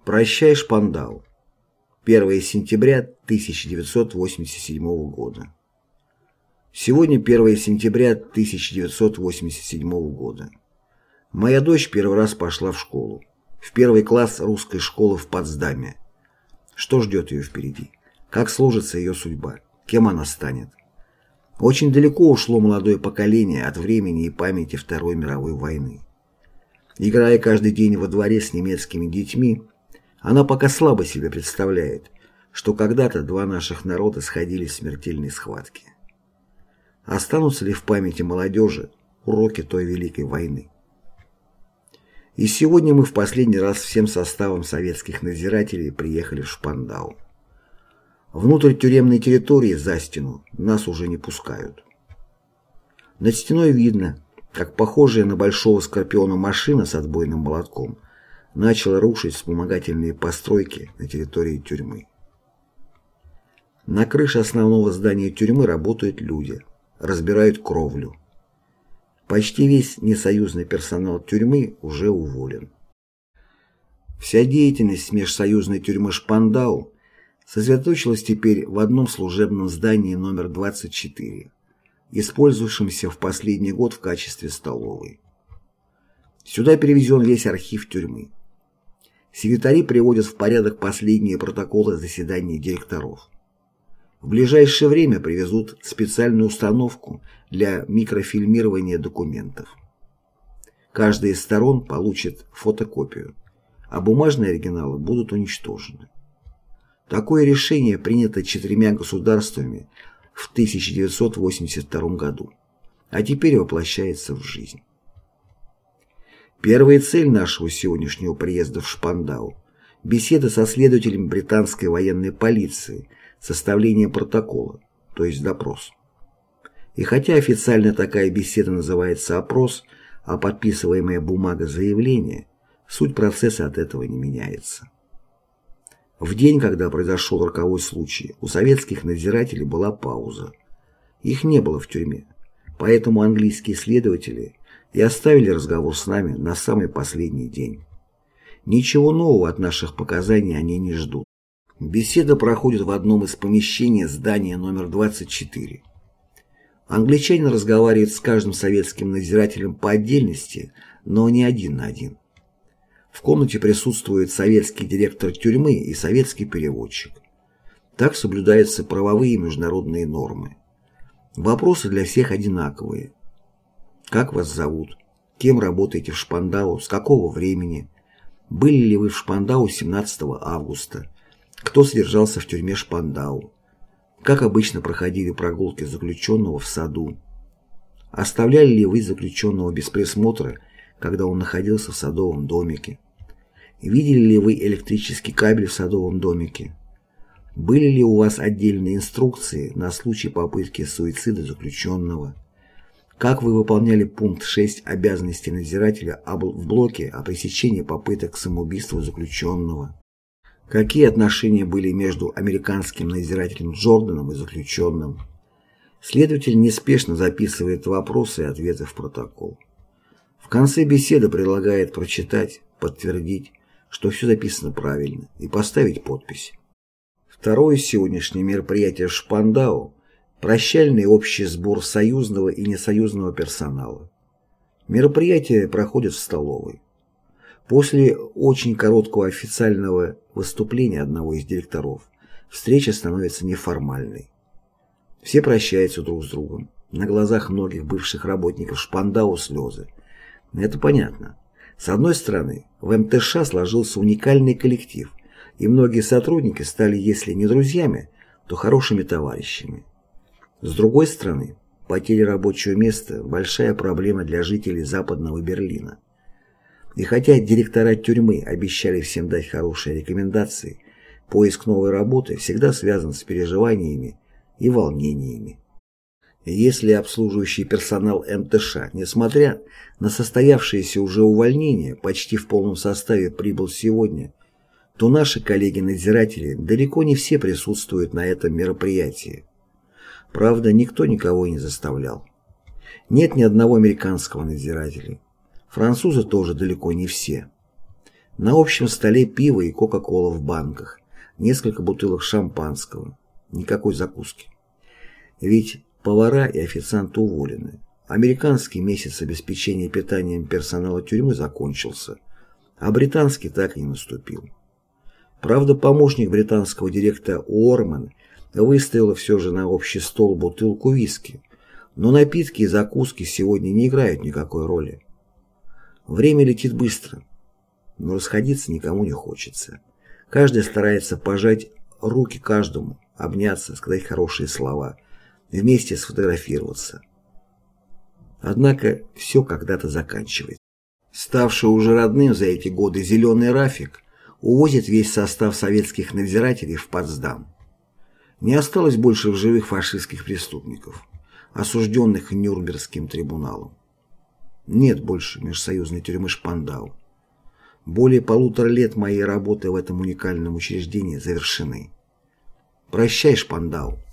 Прощай, Шпандау. 1 сентября 1987 года. Сегодня 1 сентября 1987 года. Моя дочь первый раз пошла в школу. В первый класс русской школы в Потсдаме. Что ждет ее впереди? Как сложится ее судьба? Кем она станет? Очень далеко ушло молодое поколение от времени и памяти Второй мировой войны. Играя каждый день во дворе с немецкими детьми, она пока слабо себе представляет, что когда-то два наших народа сходились в смертельной схватке. Останутся ли в памяти молодежи уроки той великой войны? И сегодня мы в последний раз всем составом советских надзирателей приехали в Шпандау. Внутрь тюремной территории за стену нас уже не пускают. Над стеной видно, как похожая на большого скорпиона машина с отбойным молотком начала рушить вспомогательные постройки на территории тюрьмы. На крыше основного здания тюрьмы работают люди, разбирают кровлю. Почти весь несоюзный персонал тюрьмы уже уволен. Вся деятельность межсоюзной тюрьмы Шпандау сосредоточилась теперь в одном служебном здании номер 24, использовавшемся в последний год в качестве столовой. Сюда перевезен весь архив тюрьмы. Секретари приводят в порядок последние протоколы заседаний директоров. В ближайшее время привезут специальную установку для микрофильмирования документов. Каждая из сторон получит фотокопию, а бумажные оригиналы будут уничтожены. Такое решение принято 4 государствами в 1982 году, а теперь воплощается в жизнь. Первая цель нашего сегодняшнего приезда в Шпандау – беседа со следователем британской военной полиции, составление протокола, то есть допрос. И хотя официально такая беседа называется опрос, а подписываемая бумага заявление, суть процесса от этого не меняется. В день, когда произошел роковой случай, у советских надзирателей была пауза. Их не было в тюрьме, поэтому английские следователи и оставили разговор с нами на самый последний день. Ничего нового от наших показаний они не ждут. Беседа проходит в одном из помещений здания номер 24. Англичанин разговаривает с каждым советским надзирателем по отдельности, но не один на один. В комнате присутствует советский директор тюрьмы и советский переводчик. Так соблюдаются правовые и международные нормы. Вопросы для всех одинаковые. Как вас зовут? Кем работаете в Шпандау? С какого времени? Были ли вы в Шпандау 17 августа? Кто содержался в тюрьме Шпандау? Как обычно проходили прогулки заключенного в саду? Оставляли ли вы заключенного без присмотра, когда он находился в садовом домике? Видели ли вы электрический кабель в садовом домике? Были ли у вас отдельные инструкции на случай попытки суицида заключенного? Как вы выполняли пункт 6 обязанностей надзирателя в блоке о пресечении попыток самоубийства заключенного? Какие отношения были между американским надзирателем Джорданом и заключенным? Следователь неспешно записывает вопросы и ответы в протокол. В конце беседы предлагает прочитать, подтвердить, что все записано правильно, и поставить подпись. Второе сегодняшнее мероприятие в Шпандау – прощальный общий сбор союзного и несоюзного персонала. Мероприятие проходит в столовой. После очень короткого официального выступления одного из директоров встреча становится неформальной. Все прощаются друг с другом. На глазах многих бывших работников Шпандау слезы. Это понятно. С одной стороны, в МТШ сложился уникальный коллектив, и многие сотрудники стали, если не друзьями, то хорошими товарищами. С другой стороны, потеря рабочего места – большая проблема для жителей Западного Берлина. И хотя директора тюрьмы обещали всем дать хорошие рекомендации, поиск новой работы всегда связан с переживаниями и волнениями. Если обслуживающий персонал МТШ, несмотря на состоявшееся уже увольнение, почти в полном составе прибыл сегодня, то наши коллеги-надзиратели далеко не все присутствуют на этом мероприятии. Правда, никто никого не заставлял. Нет ни одного американского надзирателя. Французы тоже далеко не все. На общем столе пиво и кока-кола в банках, несколько бутылок шампанского, никакой закуски. Ведь повара и официанты уволены. Американский месяц обеспечения питанием персонала тюрьмы закончился, а британский так и не наступил. Правда, помощник британского директора Уорман выставил все же на общий стол бутылку виски, но напитки и закуски сегодня не играют никакой роли. Время летит быстро, но расходиться никому не хочется. Каждый старается пожать руки каждому, обняться, сказать хорошие слова, вместе сфотографироваться. Однако все когда-то заканчивается. Ставший уже родным за эти годы зеленый Рафик увозит весь состав советских надзирателей в Потсдам. Не осталось больше в живых фашистских преступников, осужденных Нюрнбергским трибуналом. Нет больше межсоюзной тюрьмы Шпандау. Более 1,5 лет моей работы в этом уникальном учреждении завершены. Прощай, Шпандау.